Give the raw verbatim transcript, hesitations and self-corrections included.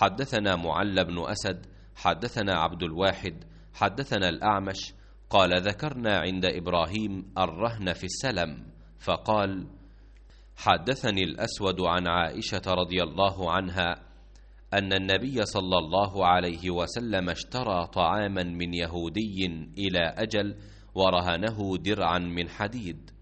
حدثنا معل بن أسد حدثنا عبد الواحد حدثنا الأعمش قال ذكرنا عند إبراهيم الرهن في السلم، فقال حدثني الأسود عن عائشة رضي الله عنها أن النبي صلى الله عليه وسلم اشترى طعاما من يهودي إلى أجل ورهنه درعا من حديد،